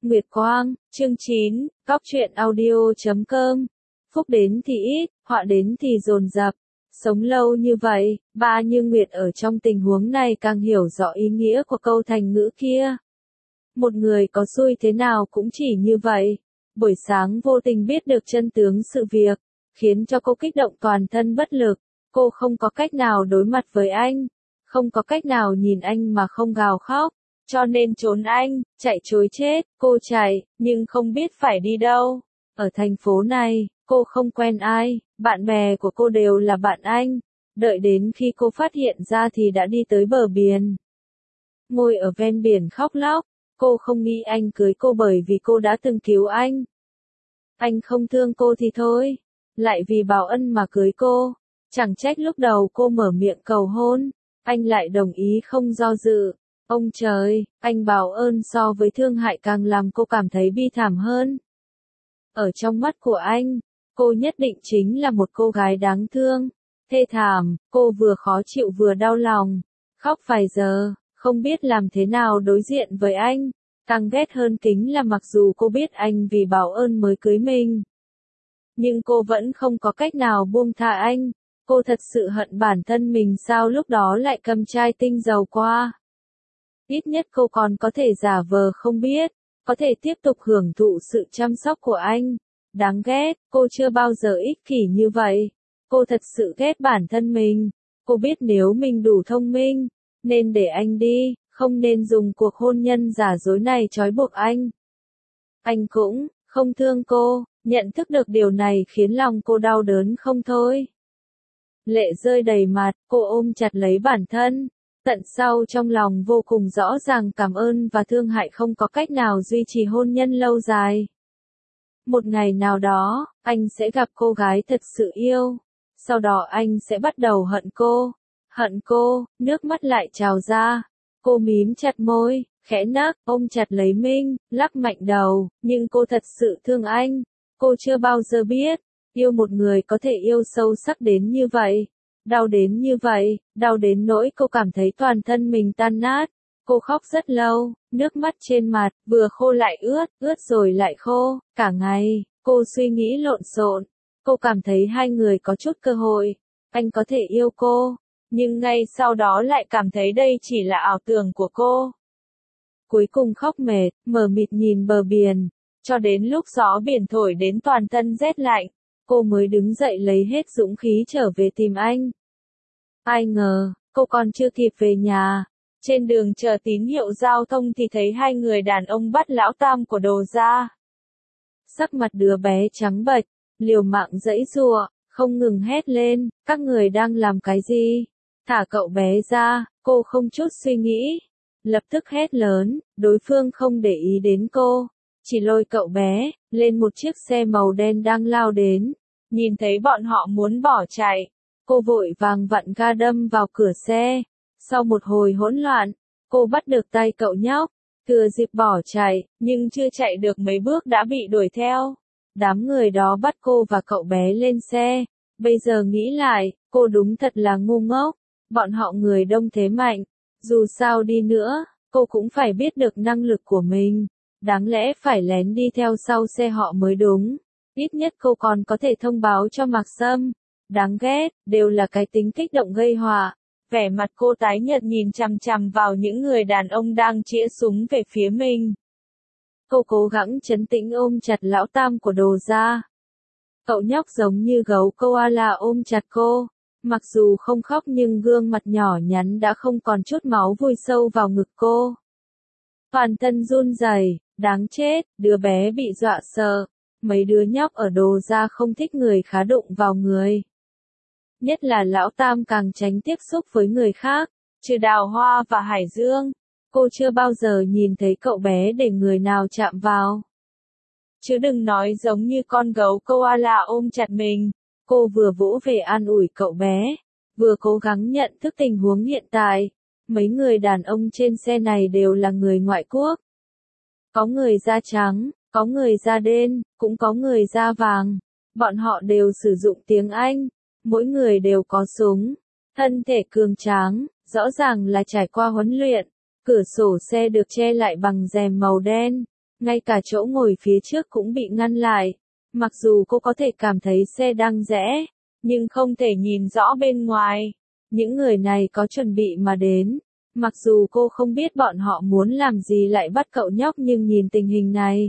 Nguyệt Quang, chương 9, Cóc truyện audio.com. Phúc đến thì ít, họa đến thì dồn dập. Sống lâu như vậy, ba Như Nguyệt ở trong tình huống này càng hiểu rõ ý nghĩa của câu thành ngữ kia. Một người có xui thế nào cũng chỉ như vậy. Buổi sáng vô tình biết được chân tướng sự việc, khiến cho cô kích động toàn thân bất lực. Cô không có cách nào đối mặt với anh, không có cách nào nhìn anh mà không gào khóc, cho nên trốn anh, chạy trối chết. Cô chạy, nhưng không biết phải đi đâu. Ở thành phố này, cô không quen ai, bạn bè của cô đều là bạn anh. Đợi đến khi cô phát hiện ra thì đã đi tới bờ biển. Ngồi ở ven biển khóc lóc, cô không nghĩ anh cưới cô bởi vì cô đã từng cứu anh. Anh không thương cô thì thôi, lại vì báo ân mà cưới cô. Chẳng trách lúc đầu cô mở miệng cầu hôn, anh lại đồng ý không do dự. Ông trời, anh báo ơn so với thương hại càng làm cô cảm thấy bi thảm hơn. Ở trong mắt của anh, cô nhất định chính là một cô gái đáng thương, thê thảm. Cô vừa khó chịu vừa đau lòng, khóc vài giờ, không biết làm thế nào đối diện với anh. Càng ghét hơn kính là mặc dù cô biết anh vì báo ơn mới cưới mình, nhưng cô vẫn không có cách nào buông tha anh. Cô thật sự hận bản thân mình sao lúc đó lại cầm chai tinh dầu qua. Ít nhất cô còn có thể giả vờ không biết, có thể tiếp tục hưởng thụ sự chăm sóc của anh. Đáng ghét, cô chưa bao giờ ích kỷ như vậy. Cô thật sự ghét bản thân mình. Cô biết nếu mình đủ thông minh, nên để anh đi, không nên dùng cuộc hôn nhân giả dối này trói buộc anh. Anh cũng không thương cô, nhận thức được điều này khiến lòng cô đau đớn không thôi. Lệ rơi đầy mặt, cô ôm chặt lấy bản thân. Tận sau trong lòng vô cùng rõ ràng cảm ơn và thương hại không có cách nào duy trì hôn nhân lâu dài. Một ngày nào đó, anh sẽ gặp cô gái thật sự yêu. Sau đó anh sẽ bắt đầu hận cô. Hận cô, nước mắt lại trào ra. Cô mím chặt môi, khẽ nấc, ôm chặt lấy Minh, lắc mạnh đầu. Nhưng cô thật sự thương anh. Cô chưa bao giờ biết, yêu một người có thể yêu sâu sắc đến như vậy. Đau đến như vậy, đau đến nỗi cô cảm thấy toàn thân mình tan nát. Cô khóc rất lâu, nước mắt trên mặt, vừa khô lại ướt, ướt rồi lại khô. Cả ngày, cô suy nghĩ lộn xộn. Cô cảm thấy hai người có chút cơ hội. Anh có thể yêu cô, nhưng ngay sau đó lại cảm thấy đây chỉ là ảo tưởng của cô. Cuối cùng khóc mệt, mờ mịt nhìn bờ biển, cho đến lúc gió biển thổi đến toàn thân rét lạnh, cô mới đứng dậy lấy hết dũng khí trở về tìm anh. Ai ngờ, cô còn chưa kịp về nhà. Trên đường chờ tín hiệu giao thông thì thấy hai người đàn ông bắt lão tam của Đồ ra. Sắc mặt đứa bé trắng bệch, liều mạng giãy giụa, không ngừng hét lên, các người đang làm cái gì? Thả cậu bé ra. Cô không chút suy nghĩ, lập tức hét lớn. Đối phương không để ý đến cô, chỉ lôi cậu bé lên một chiếc xe màu đen đang lao đến. Nhìn thấy bọn họ muốn bỏ chạy, cô vội vàng vặn ga đâm vào cửa xe. Sau một hồi hỗn loạn, cô bắt được tay cậu nhóc, thừa dịp bỏ chạy, nhưng chưa chạy được mấy bước đã bị đuổi theo. Đám người đó bắt cô và cậu bé lên xe. Bây giờ nghĩ lại, cô đúng thật là ngu ngốc. Bọn họ người đông thế mạnh, dù sao đi nữa, cô cũng phải biết được năng lực của mình. Đáng lẽ phải lén đi theo sau xe họ mới đúng. Ít nhất cô còn có thể thông báo cho Mạc Sâm. Đáng ghét, đều là cái tính kích động gây họa. Vẻ mặt cô tái nhợt nhìn chằm chằm vào những người đàn ông đang chĩa súng về phía mình. Cô cố gắng trấn tĩnh ôm chặt lão tam của Đồ ra. Cậu nhóc giống như gấu koala ôm chặt cô. Mặc dù không khóc nhưng gương mặt nhỏ nhắn đã không còn chút máu vùi sâu vào ngực cô. Toàn thân run rẩy, đáng chết, đứa bé bị dọa sợ. Mấy đứa nhóc ở Đồ ra không thích người khá đụng vào người. Nhất là lão tam càng tránh tiếp xúc với người khác, trừ Đào Hoa và Hải Dương. Cô chưa bao giờ nhìn thấy cậu bé để người nào chạm vào. Chứ đừng nói giống như con gấu koala ôm chặt mình. Cô vừa vỗ về an ủi cậu bé, vừa cố gắng nhận thức tình huống hiện tại. Mấy người đàn ông trên xe này đều là người ngoại quốc. Có người da trắng, có người da đen, cũng có người da vàng. Bọn họ đều sử dụng tiếng Anh. Mỗi người đều có súng, thân thể cường tráng, rõ ràng là trải qua huấn luyện. Cửa sổ xe được che lại bằng rèm màu đen. ngay cả chỗ ngồi phía trước cũng bị ngăn lại. Mặc dù cô có thể cảm thấy xe đang rẽ, nhưng không thể nhìn rõ bên ngoài. Những người này có chuẩn bị mà đến. Mặc dù cô không biết bọn họ muốn làm gì lại bắt cậu nhóc nhưng nhìn tình hình này.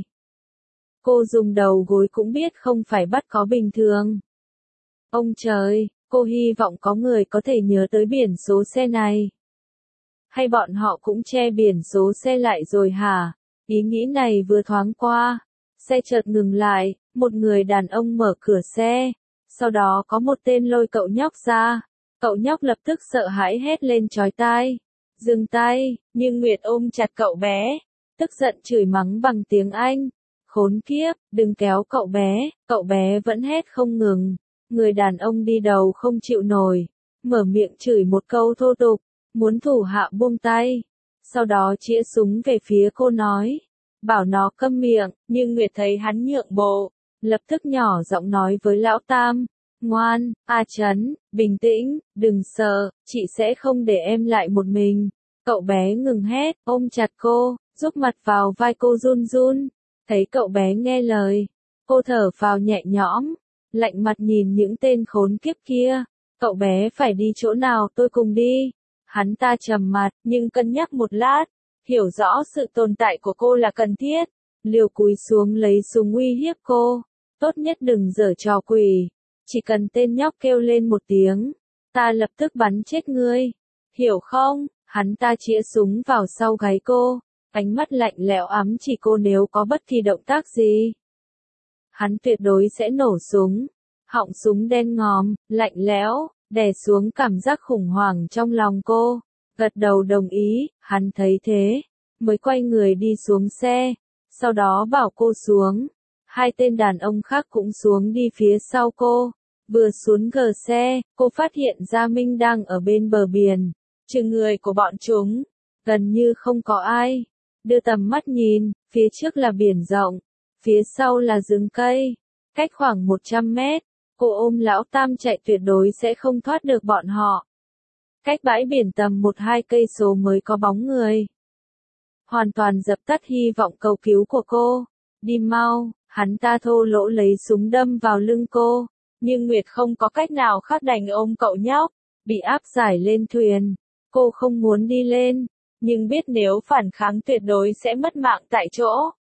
Cô dùng đầu gối cũng biết không phải bắt có bình thường. Ông trời, cô hy vọng có người có thể nhớ tới biển số xe này. Hay bọn họ cũng che biển số xe lại rồi hả? Ý nghĩ này vừa thoáng qua. Xe chợt ngừng lại, một người đàn ông mở cửa xe. Sau đó có một tên lôi cậu nhóc ra. Cậu nhóc lập tức sợ hãi hét lên chói tai. Dừng tay, nhưng Nguyệt ôm chặt cậu bé. Tức giận chửi mắng bằng tiếng Anh. Khốn kiếp, đừng kéo cậu bé vẫn hét không ngừng. Người đàn ông đi đầu không chịu nổi. Mở miệng chửi một câu thô tục. Muốn thủ hạ buông tay. Sau đó chĩa súng về phía cô nói. Bảo nó câm miệng, nhưng Nguyệt thấy hắn nhượng bộ. Lập tức nhỏ giọng nói với lão Tam. Ngoan, A Trấn, bình tĩnh, đừng sợ, chị sẽ không để em lại một mình. Cậu bé ngừng hét, ôm chặt cô, giúp mặt vào vai cô run run. Thấy cậu bé nghe lời, cô thở phào nhẹ nhõm, lạnh mặt nhìn những tên khốn kiếp kia. Cậu bé phải đi chỗ nào tôi cùng đi. Hắn ta trầm mặt, nhưng cân nhắc một lát, hiểu rõ sự tồn tại của cô là cần thiết. Liều cúi xuống lấy súng uy hiếp cô. Tốt nhất đừng giở trò quỷ. Chỉ cần tên nhóc kêu lên một tiếng, ta lập tức bắn chết ngươi. Hiểu không? Hắn ta chĩa súng vào sau gáy cô. Ánh mắt lạnh lẽo ám chỉ cô nếu có bất kỳ động tác gì. Hắn tuyệt đối sẽ nổ súng. Họng súng đen ngòm, lạnh lẽo, đè xuống cảm giác khủng hoảng trong lòng cô. Gật đầu đồng ý, hắn thấy thế, mới quay người đi xuống xe. Sau đó bảo cô xuống. Hai tên đàn ông khác cũng xuống đi phía sau cô. Vừa xuống gờ xe, cô phát hiện ra Minh đang ở bên bờ biển. Trừ người của bọn chúng, gần như không có ai. Đưa tầm mắt nhìn, phía trước là biển rộng, phía sau là rừng cây. Cách khoảng 100 mét, cô ôm lão Tam chạy tuyệt đối sẽ không thoát được bọn họ. Cách bãi biển tầm 1-2 cây số mới có bóng người. Hoàn toàn dập tắt hy vọng cầu cứu của cô. Đi mau, hắn ta thô lỗ lấy súng đâm vào lưng cô. Nhưng Nguyệt không có cách nào khác đành ôm cậu nhóc, bị áp giải lên thuyền. Cô không muốn đi lên, nhưng biết nếu phản kháng tuyệt đối sẽ mất mạng tại chỗ.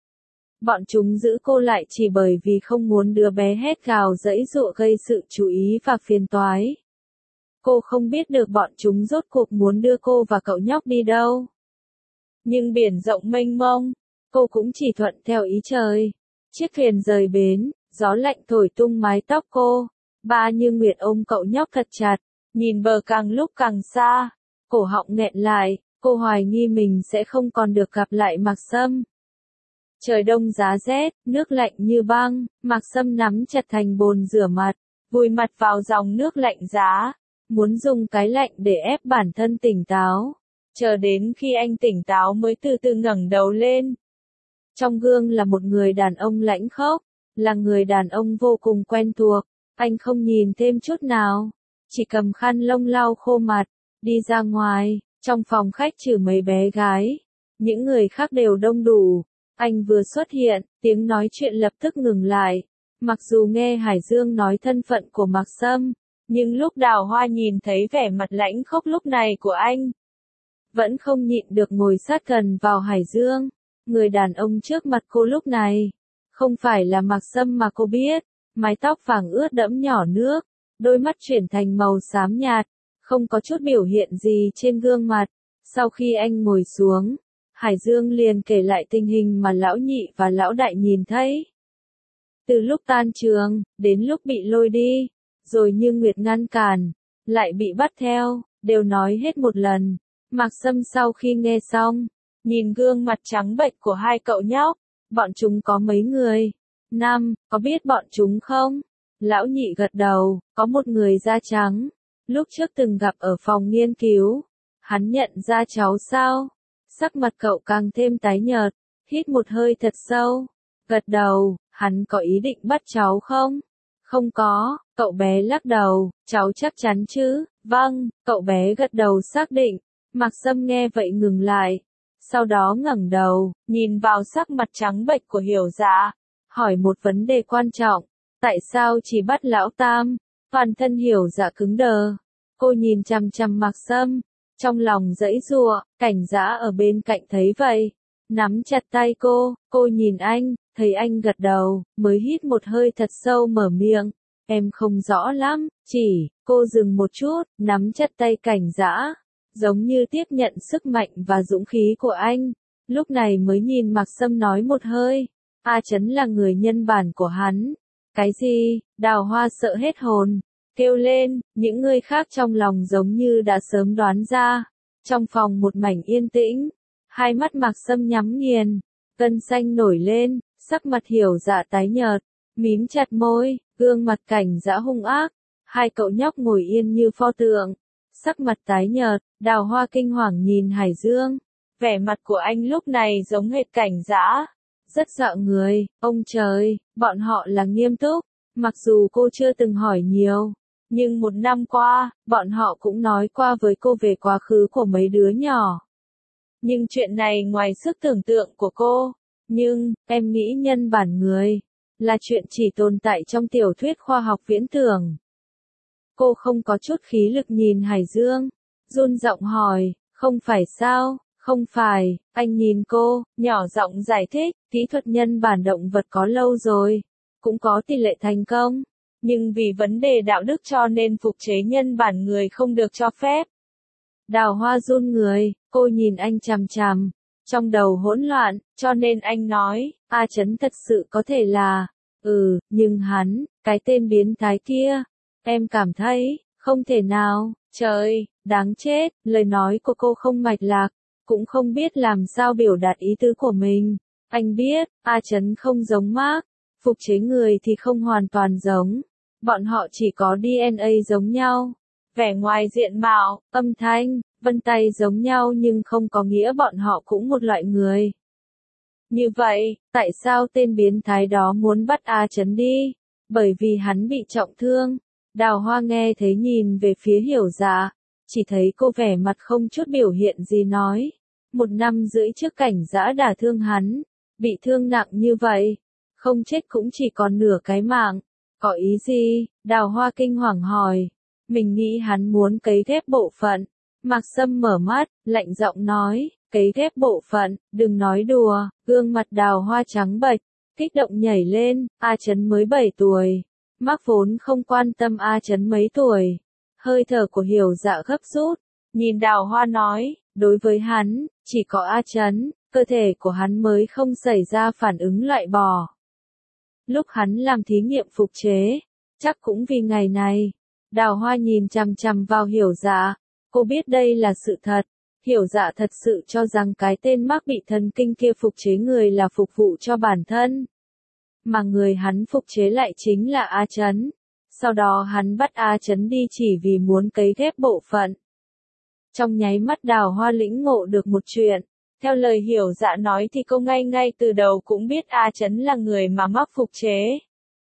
Bọn chúng giữ cô lại chỉ bởi vì không muốn đứa bé hét gào giãy giụa gây sự chú ý và phiền toái. Cô không biết được bọn chúng rốt cuộc muốn đưa cô và cậu nhóc đi đâu. Nhưng biển rộng mênh mông, cô cũng chỉ thuận theo ý trời. Chiếc thuyền rời bến, gió lạnh thổi tung mái tóc cô. Ba Như Nguyệt ôm cậu nhóc thật chặt, nhìn bờ càng lúc càng xa. Cổ họng nghẹn lại, cô hoài nghi mình sẽ không còn được gặp lại Mạc Sâm. Trời đông giá rét, nước lạnh như băng, Mạc Sâm nắm chặt thành bồn rửa mặt, vùi mặt vào dòng nước lạnh giá, muốn dùng cái lạnh để ép bản thân tỉnh táo. Chờ đến khi anh tỉnh táo mới từ từ ngẩng đầu lên. Trong gương là một người đàn ông lãnh khốc, là người đàn ông vô cùng quen thuộc. Anh không nhìn thêm chút nào, chỉ cầm khăn lông lau khô mặt, đi ra ngoài. Trong phòng khách trừ mấy bé gái, những người khác đều đông đủ. Anh vừa xuất hiện, tiếng nói chuyện lập tức ngừng lại. Mặc dù nghe Hải Dương nói thân phận của Mạc Sâm, nhưng lúc Đào Hoa nhìn thấy vẻ mặt lãnh khốc lúc này của anh, vẫn không nhịn được ngồi sát gần vào Hải Dương. Người đàn ông trước mặt cô lúc này, không phải là Mạc Sâm mà cô biết. Mái tóc vàng ướt đẫm nhỏ nước, đôi mắt chuyển thành màu xám nhạt, không có chút biểu hiện gì trên gương mặt. Sau khi anh ngồi xuống, Hải Dương liền kể lại tình hình mà lão nhị và lão đại nhìn thấy. Từ lúc tan trường, đến lúc bị lôi đi, rồi Như Nguyệt ngăn cản, lại bị bắt theo, đều nói hết một lần. Mạc Sâm sau khi nghe xong, nhìn gương mặt trắng bệch của hai cậu nhóc, bọn chúng có mấy người? 5, có biết bọn chúng không? Lão nhị gật đầu, có một người da trắng, lúc trước từng gặp ở phòng nghiên cứu. Hắn nhận ra cháu sao? Sắc mặt cậu càng thêm tái nhợt, hít một hơi thật sâu, gật đầu, hắn có ý định bắt cháu không? Không có, cậu bé lắc đầu, cháu chắc chắn chứ? Vâng, cậu bé gật đầu xác định. Mạc Sâm nghe vậy ngừng lại. Sau đó ngẩng đầu, nhìn vào sắc mặt trắng bệch của Hiểu Dạ, hỏi một vấn đề quan trọng, tại sao chỉ bắt lão tam? Toàn thân Hiểu Dạ cứng đờ. Cô nhìn chằm chằm Mạc Sâm, trong lòng giãy giụa, Cảnh Dã ở bên cạnh thấy vậy, nắm chặt tay cô nhìn anh, thấy anh gật đầu, mới hít một hơi thật sâu mở miệng, em không rõ lắm, cô dừng một chút, nắm chặt tay Cảnh Dã, giống như tiếp nhận sức mạnh và dũng khí của anh, lúc này mới nhìn Mạc Sâm nói một hơi, A Chấn là người nhân bản của hắn. Cái gì? Đào Hoa sợ hết hồn, kêu lên, những người khác trong lòng giống như đã sớm đoán ra. Trong phòng một mảnh yên tĩnh, hai mắt Mạc Sâm nhắm nghiền, gân xanh nổi lên, sắc mặt Hiểu Dạ tái nhợt, mím chặt môi, gương mặt Cảnh Dã hung ác, hai cậu nhóc ngồi yên như pho tượng, sắc mặt tái nhợt, Đào Hoa kinh hoàng nhìn Hải Dương, vẻ mặt của anh lúc này giống hệt Cảnh Dã, rất sợ người, ông trời, bọn họ là nghiêm túc, mặc dù cô chưa từng hỏi nhiều. Nhưng một năm qua, bọn họ cũng nói qua với cô về quá khứ của mấy đứa nhỏ. Nhưng chuyện này ngoài sức tưởng tượng của cô. Nhưng, em nghĩ nhân bản người, là chuyện chỉ tồn tại trong tiểu thuyết khoa học viễn tưởng. Cô không có chút khí lực nhìn Hải Dương, run giọng hỏi, không phải sao, không phải, anh nhìn cô, nhỏ giọng giải thích, kỹ thuật nhân bản động vật có lâu rồi, cũng có tỷ lệ thành công. Nhưng vì vấn đề đạo đức cho nên phục chế nhân bản người không được cho phép. Đào Hoa run người, cô nhìn anh chằm chằm, trong đầu hỗn loạn, cho nên anh nói, A Chấn thật sự có thể là, nhưng hắn, cái tên biến thái kia, em cảm thấy, không thể nào, trời, đáng chết, lời nói của cô không mạch lạc, cũng không biết làm sao biểu đạt ý tứ của mình. Anh biết, A Chấn không giống Mark, phục chế người thì không hoàn toàn giống. Bọn họ chỉ có DNA giống nhau, vẻ ngoài diện mạo, âm thanh, vân tay giống nhau nhưng không có nghĩa bọn họ cũng một loại người. Như vậy, tại sao tên biến thái đó muốn bắt A Chấn đi? Bởi vì hắn bị trọng thương. Đào Hoa nghe thấy nhìn về phía Hiểu Dạ, chỉ thấy cô vẻ mặt không chút biểu hiện gì nói. 1 năm rưỡi trước Cảnh Dã đả thương hắn, bị thương nặng như vậy, không chết cũng chỉ còn nửa cái mạng. Có ý gì? Đào Hoa kinh hoàng hỏi. Mình nghĩ hắn muốn cấy ghép bộ phận. Mạc Sâm mở mắt, lạnh giọng nói, cấy ghép bộ phận, đừng nói đùa. Gương mặt Đào Hoa trắng bệch, kích động nhảy lên, A Chấn mới 7 tuổi. Mark vốn không quan tâm A Chấn mấy tuổi. Hơi thở của Hiểu Dạ gấp rút, nhìn Đào Hoa nói, đối với hắn, chỉ có A Chấn, cơ thể của hắn mới không xảy ra phản ứng loại bỏ. Lúc hắn làm thí nghiệm phục chế, chắc cũng vì ngày này. Đào Hoa nhìn chằm chằm vào Hiểu Dạ, cô biết đây là sự thật. Hiểu Dạ thật sự cho rằng cái tên Mark bị thần kinh kia phục chế người là phục vụ cho bản thân. Mà người hắn phục chế lại chính là A Chấn. Sau đó hắn bắt A Chấn đi chỉ vì muốn cấy ghép bộ phận. Trong nháy mắt Đào Hoa lĩnh ngộ được một chuyện. Theo lời Hiểu Dạ nói thì cô ngay từ đầu cũng biết A Chấn là người mà Mark phục chế.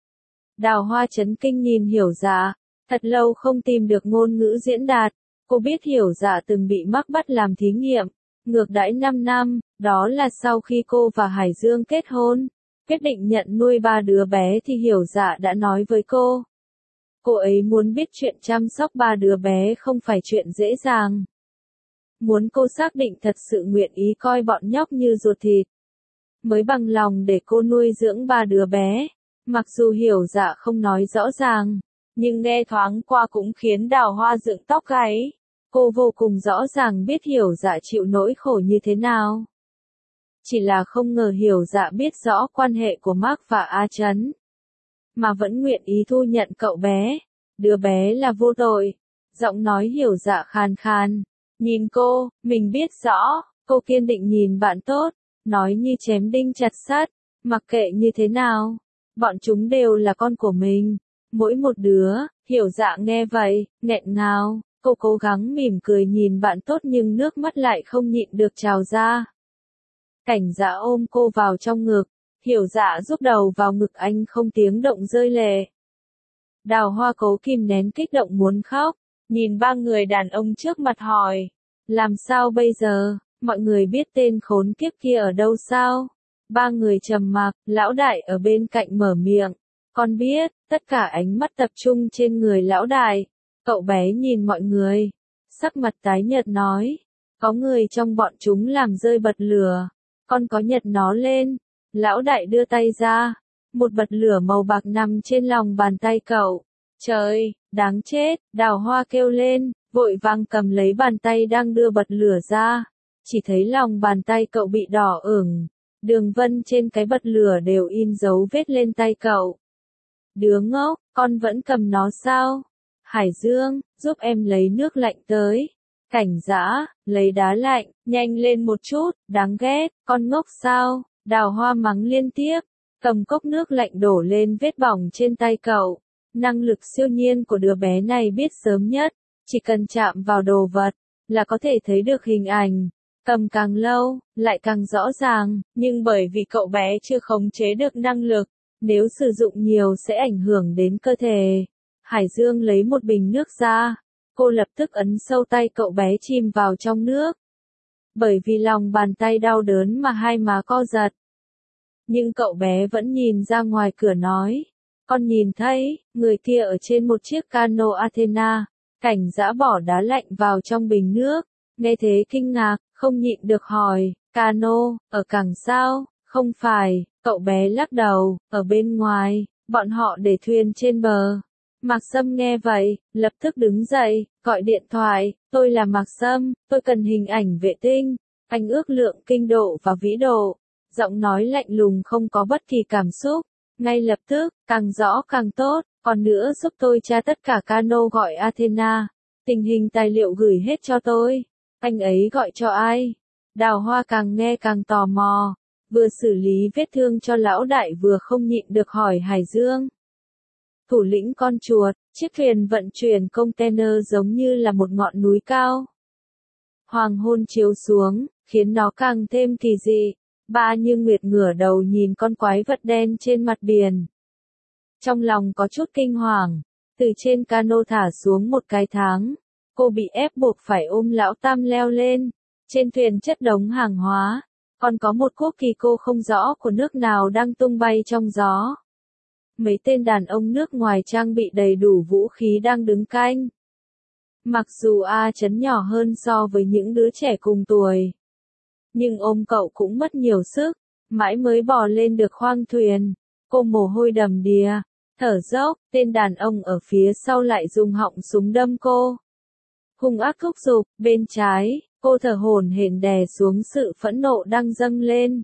Đào Hoa chấn kinh nhìn Hiểu Dạ, thật lâu không tìm được ngôn ngữ diễn đạt. Cô biết Hiểu Dạ từng bị Mark bắt làm thí nghiệm, ngược đãi 5 năm, đó là sau khi cô và Hải Dương kết hôn, quyết định nhận nuôi 3 đứa bé thì Hiểu Dạ đã nói với cô. Cô ấy muốn biết chuyện chăm sóc 3 đứa bé không phải chuyện dễ dàng. Muốn cô xác định thật sự nguyện ý coi bọn nhóc như ruột thịt, mới bằng lòng để cô nuôi dưỡng 3 đứa bé. Mặc dù Hiểu Dạ không nói rõ ràng, nhưng nghe thoáng qua cũng khiến Đào Hoa dựng tóc gáy. Cô vô cùng rõ ràng biết Hiểu Dạ chịu nỗi khổ như thế nào. Chỉ là không ngờ Hiểu Dạ biết rõ quan hệ của Mark và A Chấn, mà vẫn nguyện ý thu nhận cậu bé. Đứa bé là vô tội. Giọng nói Hiểu Dạ khàn khàn. Nhìn cô, mình biết rõ. Cô kiên định nhìn bạn tốt, nói như chém đinh chặt sắt, mặc kệ như thế nào, bọn chúng đều là con của mình, mỗi một đứa. Hiểu Dạ nghe vậy, nghẹn ngào, cô cố gắng mỉm cười nhìn bạn tốt nhưng nước mắt lại không nhịn được trào ra. Cảnh Dã ôm cô vào trong ngực, Hiểu Dạ giúp đầu vào ngực anh không tiếng động rơi lệ. Đào Hoa cố kìm nén kích động muốn khóc, nhìn 3 người đàn ông trước mặt hỏi, làm sao bây giờ? mọi người biết tên khốn kiếp kia ở đâu sao? Ba người trầm mặc, lão đại ở bên cạnh mở miệng. Con biết, tất cả ánh mắt tập trung trên người lão đại. Cậu bé nhìn mọi người, sắc mặt tái nhợt nói. Có người trong bọn chúng làm rơi bật lửa. Con có nhặt nó lên. Lão đại đưa tay ra. Một bật lửa màu bạc nằm trên lòng bàn tay cậu. Trời, đáng chết, Đào Hoa kêu lên, vội vàng cầm lấy bàn tay đang đưa bật lửa ra. Chỉ thấy lòng bàn tay cậu bị đỏ ửng. Đường vân trên cái bật lửa đều in dấu vết lên tay cậu. Đứa ngốc, con vẫn cầm nó sao? Hải Dương, giúp em lấy nước lạnh tới. Cảnh Dã, lấy đá lạnh, nhanh lên một chút, đáng ghét, con ngốc sao? Đào Hoa mắng liên tiếp, cầm cốc nước lạnh đổ lên vết bỏng trên tay cậu. Năng lực siêu nhiên của đứa bé này biết sớm nhất, chỉ cần chạm vào đồ vật, là có thể thấy được hình ảnh. Cầm càng lâu, lại càng rõ ràng, nhưng bởi vì cậu bé chưa khống chế được năng lực, nếu sử dụng nhiều sẽ ảnh hưởng đến cơ thể. Hải Dương lấy một bình nước ra, cô lập tức ấn sâu tay cậu bé chìm vào trong nước. Bởi vì lòng bàn tay đau đớn mà hai má co giật. Nhưng cậu bé vẫn nhìn ra ngoài cửa nói, con nhìn thấy, người kia ở trên một chiếc cano Athena. Cảnh Dã bỏ đá lạnh vào trong bình nước, nghe thế kinh ngạc, không nhịn được hỏi, cano, ở cảng sao? Không phải, cậu bé lắc đầu, ở bên ngoài, bọn họ để thuyền trên bờ. Mạc Sâm nghe vậy, lập tức đứng dậy, gọi điện thoại, tôi là Mạc Sâm, tôi cần hình ảnh vệ tinh, anh ước lượng kinh độ và vĩ độ. Giọng nói lạnh lùng không có bất kỳ cảm xúc, ngay lập tức, càng rõ càng tốt, còn nữa giúp tôi tra tất cả cano gọi Athena, tình hình tài liệu gửi hết cho tôi. Anh ấy gọi cho ai? Đào Hoa càng nghe càng tò mò, vừa xử lý vết thương cho lão đại vừa không nhịn được hỏi Hải Dương. Thủ lĩnh con chuột, chiếc thuyền vận chuyển container giống như là một ngọn núi cao. Hoàng hôn chiếu xuống, khiến nó càng thêm kỳ dị. Ba Như Nguyệt ngửa đầu nhìn con quái vật đen trên mặt biển. Trong lòng có chút kinh hoàng, từ trên cano thả xuống một cái tháng. Cô bị ép buộc phải ôm lão tam leo lên. Trên thuyền chất đống hàng hóa, còn có một quốc kỳ cô không rõ của nước nào đang tung bay trong gió. Mấy tên đàn ông nước ngoài trang bị đầy đủ vũ khí đang đứng canh. Mặc dù A Chấn nhỏ hơn so với những đứa trẻ cùng tuổi, nhưng ôm cậu cũng mất nhiều sức, mãi mới bò lên được khoang thuyền. Cô mồ hôi đầm đìa, thở dốc, tên đàn ông ở phía sau lại dùng họng súng đâm cô. Hung ác thúc giục, bên trái, cô thở hổn hển đè xuống sự phẫn nộ đang dâng lên.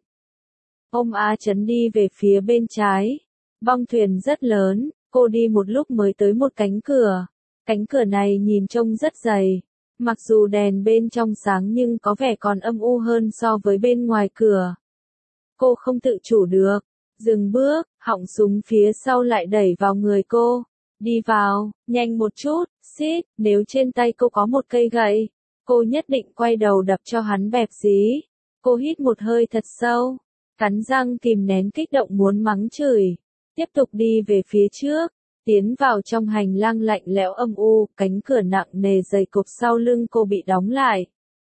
Ôm A Chấn đi về phía bên trái. Bong thuyền rất lớn, cô đi một lúc mới tới một cánh cửa. Cánh cửa này nhìn trông rất dày. Mặc dù đèn bên trong sáng nhưng có vẻ còn âm u hơn so với bên ngoài cửa. Cô không tự chủ được, dừng bước, họng súng phía sau lại đẩy vào người cô. Đi vào, nhanh một chút, xít, nếu trên tay cô có một cây gậy, cô nhất định quay đầu đập cho hắn bẹp dí. Cô hít một hơi thật sâu, cắn răng kìm nén kích động muốn mắng chửi. Tiếp tục đi về phía trước, tiến vào trong hành lang lạnh lẽo âm u, cánh cửa nặng nề dày cộp sau lưng cô bị đóng lại.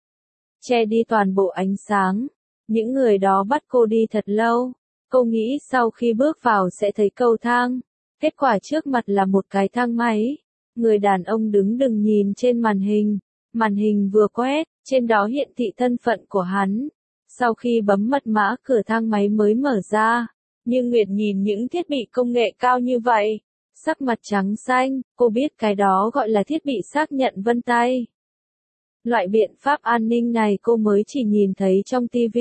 Che đi toàn bộ ánh sáng, những người đó bắt cô đi thật lâu, cô nghĩ sau khi bước vào sẽ thấy cầu thang, kết quả trước mặt là một cái thang máy. Người đàn ông đứng đừng nhìn trên màn hình vừa quét, trên đó hiện thị thân phận của hắn. Sau khi bấm mật mã cửa thang máy mới mở ra. Nhưng Nguyệt nhìn những thiết bị công nghệ cao như vậy, sắc mặt trắng xanh, cô biết cái đó gọi là thiết bị xác nhận vân tay. Loại biện pháp an ninh này cô mới chỉ nhìn thấy trong TV.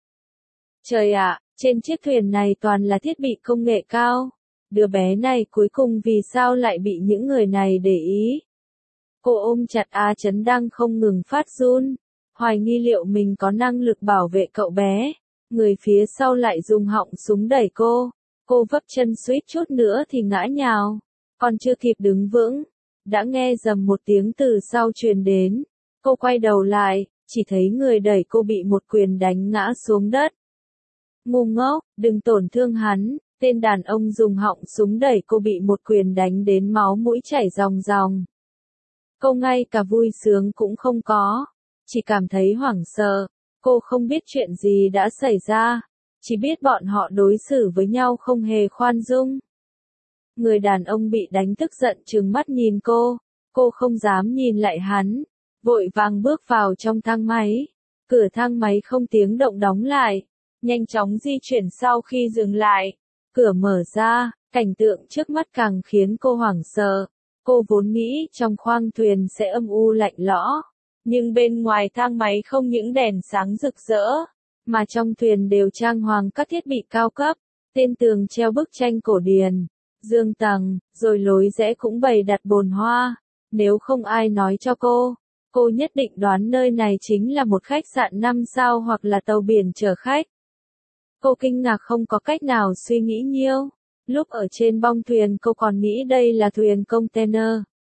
Trời ạ, trên chiếc thuyền này toàn là thiết bị công nghệ cao. Đứa bé này cuối cùng vì sao lại bị những người này để ý? Cô ôm chặt A Chấn đang không ngừng phát run, hoài nghi liệu mình có năng lực bảo vệ cậu bé. Người phía sau lại dùng họng súng đẩy cô vấp chân suýt chút nữa thì ngã nhào, còn chưa kịp đứng vững, đã nghe rầm một tiếng từ sau truyền đến, cô quay đầu lại, chỉ thấy người đẩy cô bị một quyền đánh ngã xuống đất. Ngu ngốc, đừng tổn thương hắn, tên đàn ông dùng họng súng đẩy cô bị một quyền đánh đến máu mũi chảy ròng ròng. Cô ngay cả vui sướng cũng không có, chỉ cảm thấy hoảng sợ. Cô không biết chuyện gì đã xảy ra, chỉ biết bọn họ đối xử với nhau không hề khoan dung. Người đàn ông bị đánh tức giận trừng mắt nhìn cô không dám nhìn lại hắn, vội vàng bước vào trong thang máy. Cửa thang máy không tiếng động đóng lại, nhanh chóng di chuyển sau khi dừng lại. Cửa mở ra, cảnh tượng trước mắt càng khiến cô hoảng sợ. Cô vốn nghĩ trong khoang thuyền sẽ âm u lạnh lẽo, nhưng bên ngoài thang máy không những đèn sáng rực rỡ, mà trong thuyền đều trang hoàng các thiết bị cao cấp. Trên tường treo bức tranh cổ điển, giường tầng, rồi lối rẽ cũng bày đặt bồn hoa. Nếu không ai nói cho cô nhất định đoán nơi này chính là một khách sạn 5 sao hoặc là tàu biển chở khách. Cô kinh ngạc không có cách nào suy nghĩ nhiều. Lúc ở trên bong thuyền cô còn nghĩ đây là thuyền container.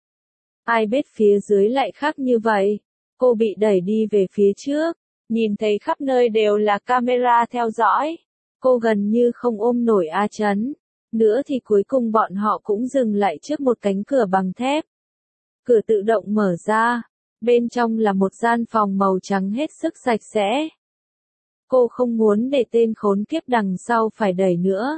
Ai biết phía dưới lại khác như vậy. Cô bị đẩy đi về phía trước, nhìn thấy khắp nơi đều là camera theo dõi. Cô gần như không ôm nổi A Chấn. Nữa thì cuối cùng bọn họ cũng dừng lại trước một cánh cửa bằng thép. Cửa tự động mở ra. Bên trong là một gian phòng màu trắng hết sức sạch sẽ. Cô không muốn để tên khốn kiếp đằng sau phải đẩy nữa,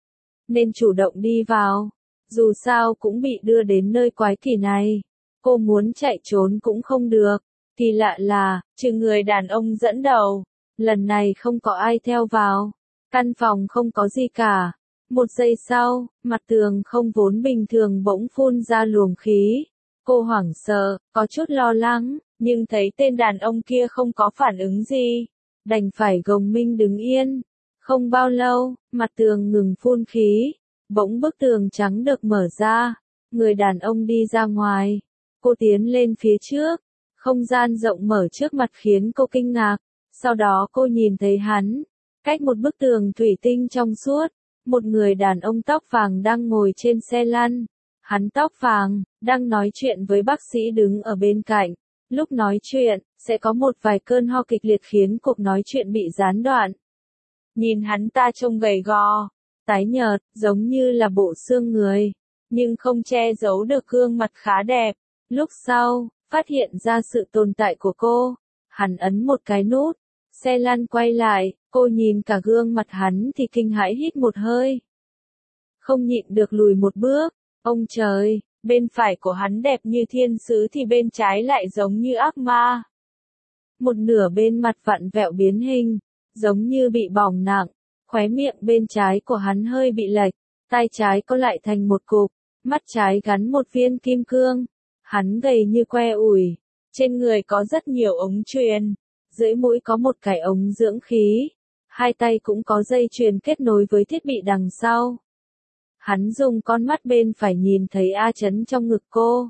nên chủ động đi vào. Dù sao cũng bị đưa đến nơi quái kỳ này. Cô muốn chạy trốn cũng không được. Kỳ lạ là, trừ người đàn ông dẫn đầu, lần này không có ai theo vào. Căn phòng không có gì cả. Một giây sau, mặt tường không vốn bình thường bỗng phun ra luồng khí. Cô hoảng sợ, có chút lo lắng, nhưng thấy tên đàn ông kia không có phản ứng gì, đành phải gồng mình đứng yên. Không bao lâu, mặt tường ngừng phun khí, bỗng bức tường trắng được mở ra, người đàn ông đi ra ngoài. Cô tiến lên phía trước, không gian rộng mở trước mặt khiến cô kinh ngạc. Sau đó cô nhìn thấy hắn, cách một bức tường thủy tinh trong suốt, một người đàn ông tóc vàng đang ngồi trên xe lăn. Hắn tóc vàng, đang nói chuyện với bác sĩ đứng ở bên cạnh. Lúc nói chuyện, sẽ có một vài cơn ho kịch liệt khiến cuộc nói chuyện bị gián đoạn. Nhìn hắn ta trông gầy gò, tái nhợt, giống như là bộ xương người, nhưng không che giấu được gương mặt khá đẹp. Lúc sau, phát hiện ra sự tồn tại của cô, hắn ấn một cái nút, xe lăn quay lại, cô nhìn cả gương mặt hắn thì kinh hãi hít một hơi. Không nhịn được lùi một bước. Ông trời, bên phải của hắn đẹp như thiên sứ thì bên trái lại giống như ác ma. Một nửa bên mặt vặn vẹo biến hình, giống như bị bỏng nặng, khóe miệng bên trái của hắn hơi bị lệch, tai trái có lại thành một cục, mắt trái gắn một viên kim cương. Hắn gầy như que ủi, trên người có rất nhiều ống truyền, dưới mũi có một cái ống dưỡng khí, hai tay cũng có dây chuyền kết nối với thiết bị đằng sau. Hắn dùng con mắt bên phải nhìn thấy A Chấn trong ngực cô.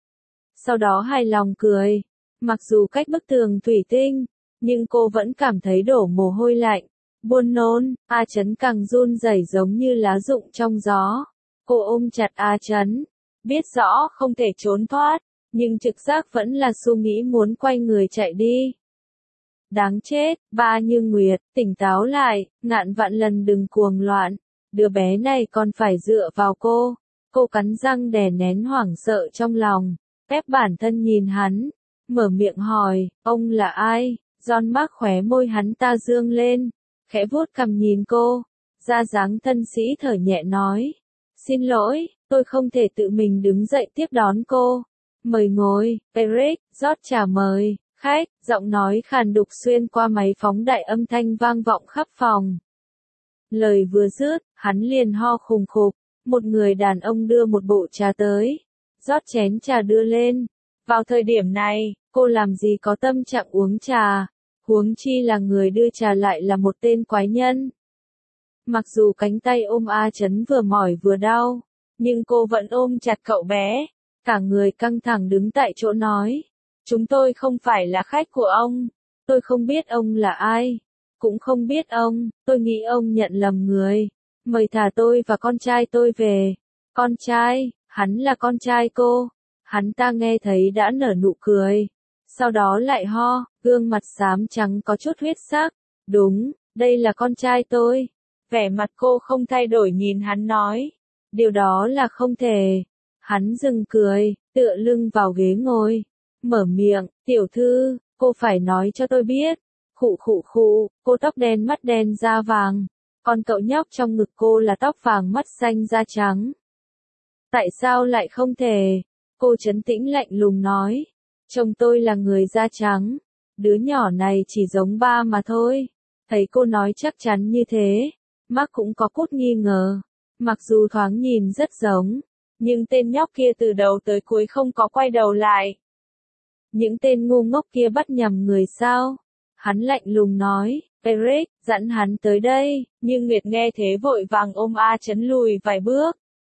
Sau đó hài lòng cười. Mặc dù cách bức tường thủy tinh, nhưng cô vẫn cảm thấy đổ mồ hôi lạnh, buồn nôn. A Chấn càng run rẩy giống như lá rụng trong gió. Cô ôm chặt A Chấn, biết rõ không thể trốn thoát, nhưng trực giác vẫn là xu nghĩ muốn quay người chạy đi. Đáng chết, Ba Như Nguyệt, tỉnh táo lại, ngàn vạn lần đừng cuồng loạn. Đứa bé này còn phải dựa vào cô. Cô cắn răng đè nén hoảng sợ trong lòng, ép bản thân nhìn hắn, mở miệng hỏi, ông là ai? John Mark khóe môi hắn ta dương lên, khẽ vuốt cằm nhìn cô, ra dáng thân sĩ thở nhẹ nói, xin lỗi, tôi không thể tự mình đứng dậy tiếp đón cô. Mời ngồi, Eric, rót trà mời, khách, giọng nói khàn đục xuyên qua máy phóng đại âm thanh vang vọng khắp phòng. Lời vừa dứt, hắn liền ho khùng khục, một người đàn ông đưa một bộ trà tới, rót chén trà đưa lên. Vào thời điểm này, cô làm gì có tâm trạng uống trà, huống chi là người đưa trà lại là một tên quái nhân. Mặc dù cánh tay ôm A Chấn vừa mỏi vừa đau, nhưng cô vẫn ôm chặt cậu bé, cả người căng thẳng đứng tại chỗ nói, chúng tôi không phải là khách của ông, tôi không biết ông là ai. Cũng không biết ông, tôi nghĩ ông nhận lầm người. Mời thả tôi và con trai tôi về. Con trai, hắn là con trai cô. Hắn ta nghe thấy đã nở nụ cười. Sau đó lại ho, gương mặt xám trắng có chút huyết sắc. Đúng, đây là con trai tôi. Vẻ mặt cô không thay đổi nhìn hắn nói. Điều đó là không thể. Hắn dừng cười, tựa lưng vào ghế ngồi. Mở miệng, tiểu thư, cô phải nói cho tôi biết. Cô tóc đen mắt đen da vàng. Còn cậu nhóc trong ngực cô là tóc vàng mắt xanh da trắng. Tại sao lại không thể? Cô trấn tĩnh lạnh lùng nói. Chồng tôi là người da trắng. Đứa nhỏ này chỉ giống ba mà thôi. Thấy cô nói chắc chắn như thế, Mark cũng có chút nghi ngờ. Mặc dù thoáng nhìn rất giống, nhưng tên nhóc kia từ đầu tới cuối không có quay đầu lại. Những tên ngu ngốc kia bắt nhầm người sao? Hắn lạnh lùng nói, Eric, dẫn hắn tới đây, nhưng Nguyệt nghe thế vội vàng ôm A Trấn lùi vài bước.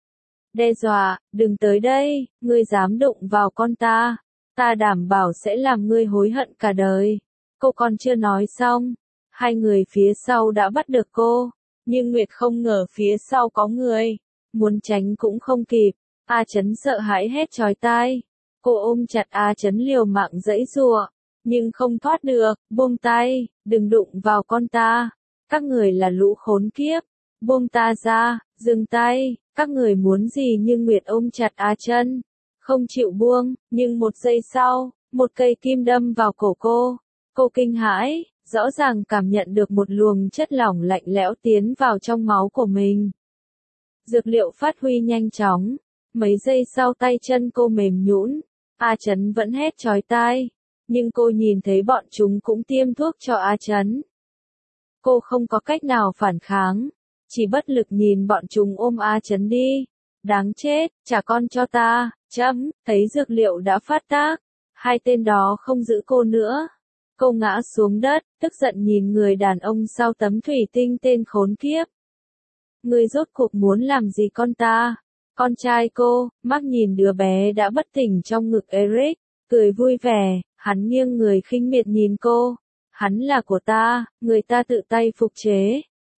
Đe dọa, đừng tới đây, ngươi dám đụng vào con ta, ta đảm bảo sẽ làm ngươi hối hận cả đời. Cô còn chưa nói xong, hai người phía sau đã bắt được cô, nhưng Nguyệt không ngờ phía sau có người, muốn tránh cũng không kịp. A Trấn sợ hãi hét chói tai. Cô ôm chặt A Trấn liều mạng giãy giụa, nhưng không thoát được. Buông tay, đừng đụng vào con ta. Các người là lũ khốn kiếp. Buông ta ra, dừng tay. Các người muốn gì? Nhưng Nguyệt ôm chặt A Trấn, không chịu buông. Nhưng một giây sau, một cây kim đâm vào cổ cô. Cô kinh hãi, rõ ràng cảm nhận được một luồng chất lỏng lạnh lẽo tiến vào trong máu của mình. Dược liệu phát huy nhanh chóng. Mấy giây sau tay chân cô mềm nhũn. A Trấn vẫn hét chói tai, nhưng cô nhìn thấy bọn chúng cũng tiêm thuốc cho A Trấn. Cô không có cách nào phản kháng, chỉ bất lực nhìn bọn chúng ôm A Trấn đi. Đáng chết, trả con cho ta, chấm, thấy dược liệu đã phát tác. Hai tên đó không giữ cô nữa. Cô ngã xuống đất, tức giận nhìn người đàn ông sau tấm thủy tinh tên khốn kiếp. Ngươi rốt cuộc muốn làm gì con ta? Con trai cô, Mark nhìn đứa bé đã bất tỉnh trong ngực Eric, cười vui vẻ, hắn nghiêng người khinh miệt nhìn cô. Hắn là của ta, người ta tự tay phục chế.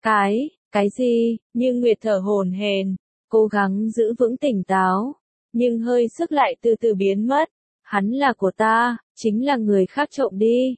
Cái gì? Nhưng Nguyệt thở hổn hển, cố gắng giữ vững tỉnh táo, nhưng hơi sức lại từ từ biến mất. Hắn là của ta, chính là người khác trộm đi.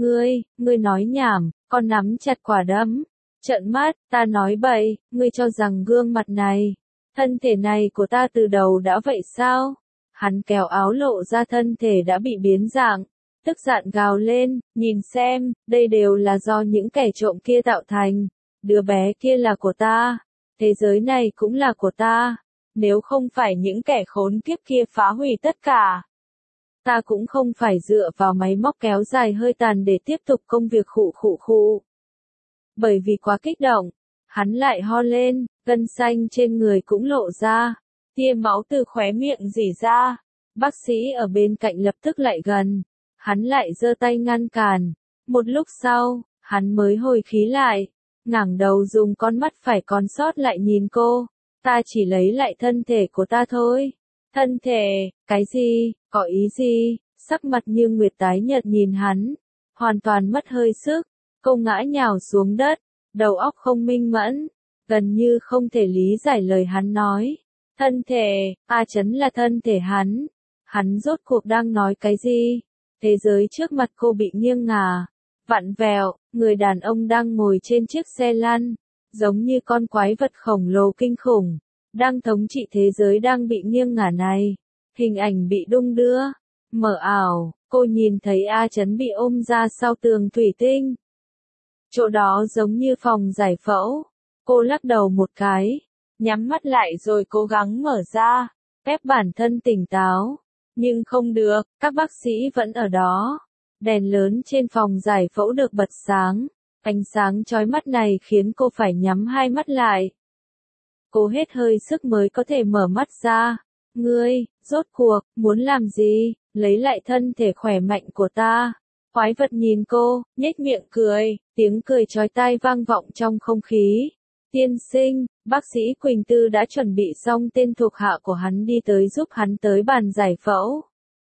Ngươi nói nhảm, con nắm chặt quả đấm. Trợn mắt, ta nói bậy, ngươi cho rằng gương mặt này, thân thể này của ta từ đầu đã vậy sao? Hắn kéo áo lộ ra thân thể đã bị biến dạng, tức giận gào lên, nhìn xem, đây đều là do những kẻ trộm kia tạo thành. Đứa bé kia là của ta, thế giới này cũng là của ta, nếu không phải những kẻ khốn kiếp kia phá hủy tất cả, ta cũng không phải dựa vào máy móc kéo dài hơi tàn để tiếp tục công việc khụ. Bởi vì quá kích động, hắn lại ho lên, gân xanh trên người cũng lộ ra, tia máu từ khóe miệng rỉ ra. Bác sĩ ở bên cạnh lập tức lại gần, hắn lại giơ tay ngăn cản. Một lúc sau, hắn mới hồi khí lại, ngẩng đầu dùng con mắt phải còn sót lại nhìn cô. Ta chỉ lấy lại thân thể của ta thôi. Thân thể, cái gì, có ý gì? Sắc mặt như Nguyệt tái nhợt nhìn hắn, hoàn toàn mất hơi sức. Cô ngã nhào xuống đất, đầu óc không minh mẫn, gần như không thể lý giải lời hắn nói. Thân thể, A Trấn là thân thể hắn. Hắn rốt cuộc đang nói cái gì? Thế giới trước mặt cô bị nghiêng ngả, vặn vẹo, người đàn ông đang ngồi trên chiếc xe lăn, giống như con quái vật khổng lồ kinh khủng, đang thống trị thế giới đang bị nghiêng ngả này. Hình ảnh bị đung đưa, mờ ảo, cô nhìn thấy A Trấn bị ôm ra sau tường thủy tinh. Chỗ đó giống như phòng giải phẫu. Cô lắc đầu một cái, nhắm mắt lại rồi cố gắng mở ra, ép bản thân tỉnh táo. Nhưng không được, các bác sĩ vẫn ở đó. Đèn lớn trên phòng giải phẫu được bật sáng. Ánh sáng chói mắt này khiến cô phải nhắm hai mắt lại. Cô hết hơi sức mới có thể mở mắt ra. Ngươi, rốt cuộc, muốn làm gì? Lấy lại thân thể khỏe mạnh của ta. Quái vật nhìn cô, nhếch miệng cười, tiếng cười chói tai vang vọng trong không khí. Tiên sinh, bác sĩ Quỳnh Tư đã chuẩn bị xong tên thuộc hạ của hắn đi tới giúp hắn tới bàn giải phẫu.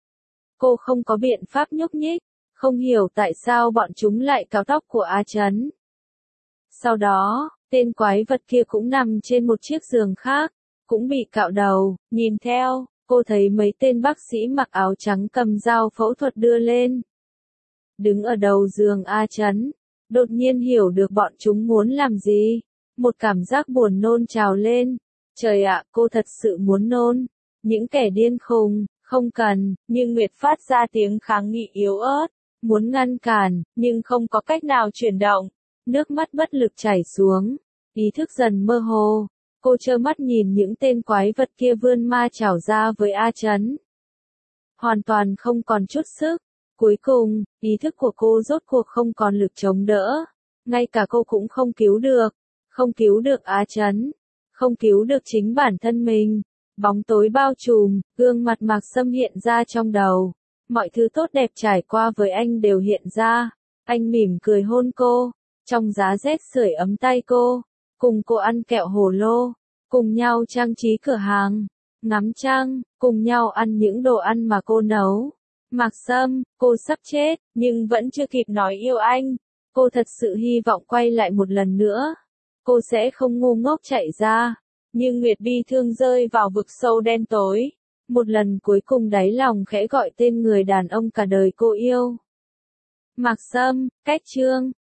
Cô không có biện pháp nhúc nhích, không hiểu tại sao bọn chúng lại cạo tóc của A Trấn. Sau đó, tên quái vật kia cũng nằm trên một chiếc giường khác, cũng bị cạo đầu. Nhìn theo, cô thấy mấy tên bác sĩ mặc áo trắng cầm dao phẫu thuật đưa lên. Đứng ở đầu giường A Trấn, đột nhiên hiểu được bọn chúng muốn làm gì. Một cảm giác buồn nôn trào lên. Trời ạ, cô thật sự muốn nôn. Những kẻ điên khùng, không cần, nhưng Nguyệt phát ra tiếng kháng nghị yếu ớt. muốn ngăn cản, nhưng không có cách nào chuyển động. Nước mắt bất lực chảy xuống, ý thức dần mơ hồ. Cô trơ mắt nhìn những tên quái vật kia vươn ma chảo ra với A Chấn. Hoàn toàn không còn chút sức. Cuối cùng, ý thức của cô rốt cuộc không còn lực chống đỡ. Ngay cả cô cũng không cứu được. Không cứu được Á Chấn. Không cứu được chính bản thân mình. Bóng tối bao trùm, gương mặt Mạc Sâm hiện ra trong đầu. Mọi thứ tốt đẹp trải qua với anh đều hiện ra. Anh mỉm cười hôn cô. Trong giá rét sưởi ấm tay cô. Cùng cô ăn kẹo hồ lô. Cùng nhau trang trí cửa hàng. Ngắm trăng, cùng nhau ăn những đồ ăn mà cô nấu. Mạc Sâm, cô sắp chết, nhưng vẫn chưa kịp nói yêu anh. Cô thật sự hy vọng quay lại một lần nữa. Cô sẽ không ngu ngốc chạy ra. Nhưng Nguyệt bi thương rơi vào vực sâu đen tối. Một lần cuối cùng đáy lòng khẽ gọi tên người đàn ông cả đời cô yêu. Mạc Sâm, cách chương.